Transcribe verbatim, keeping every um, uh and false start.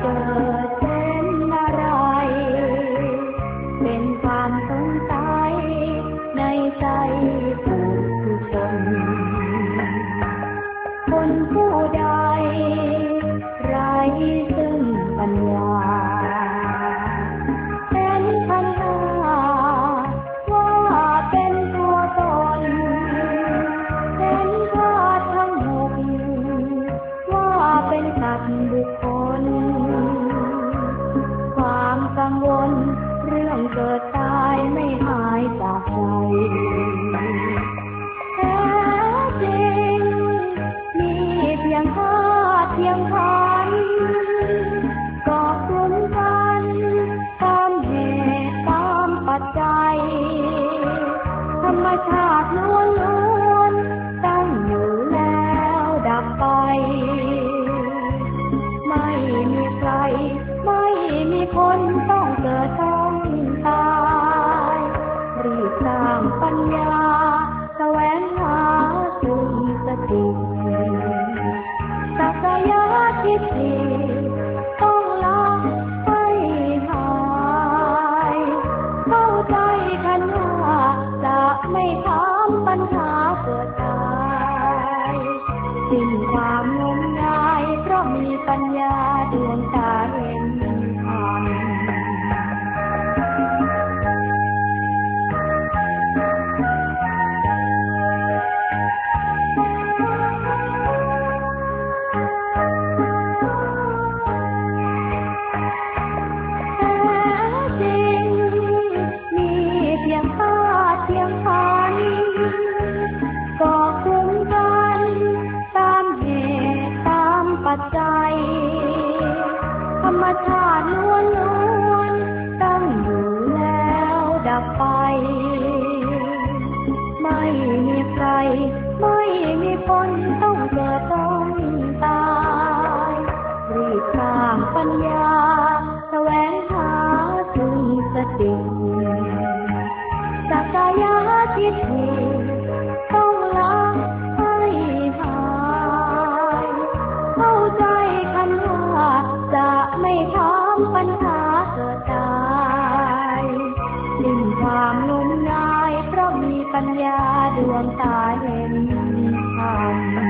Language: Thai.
เกิดเป็นอะไรเป็นความสงสัยในใจผู้คนคนผู้ใดไร้ซึ่งปัญญาเป็นพันธาว่าเป็นตัวตนเป็นธาตุทั้งหกว่าเป็นสัตว์บุคคลความกังวลเรื่องเกิดตายไม่หายจากใจแท้จริงมีเพียงธาตุเพียงขันธ์ก่อกลุ่มกันตามเหตุตามปัจจัยธรรมชาติล้วนล้วนตั้งอยู่แล้วดับไปไม่มีใครไม่มีคนต้องเกิดต้องตายรีบสร้างปัญญาแสวงหาซึ่งสติสักยะทิฏฐิต้องละให้หายเข้าใจกันว่าจะไม่ถามปัญหาเกิดตายสิ้นความงมงายเพราะมีปัญญาดวงตาเห็นธรรมธรรมชาติล้วนล้วนตั้งอยู่แล้วดับไปไม่มีใครไม่มีคนต้องเกิดต้องตายรีบสร้างปัญญาแสวงหาซึ่งสติสักยะทิฏฐิต้องละให้หายเข้าใจกันว่าจะไม่ถามปัญหาเกิดตายสิ้นความงมงายเพราะมีปัญญาดวงตาเห็นธรรม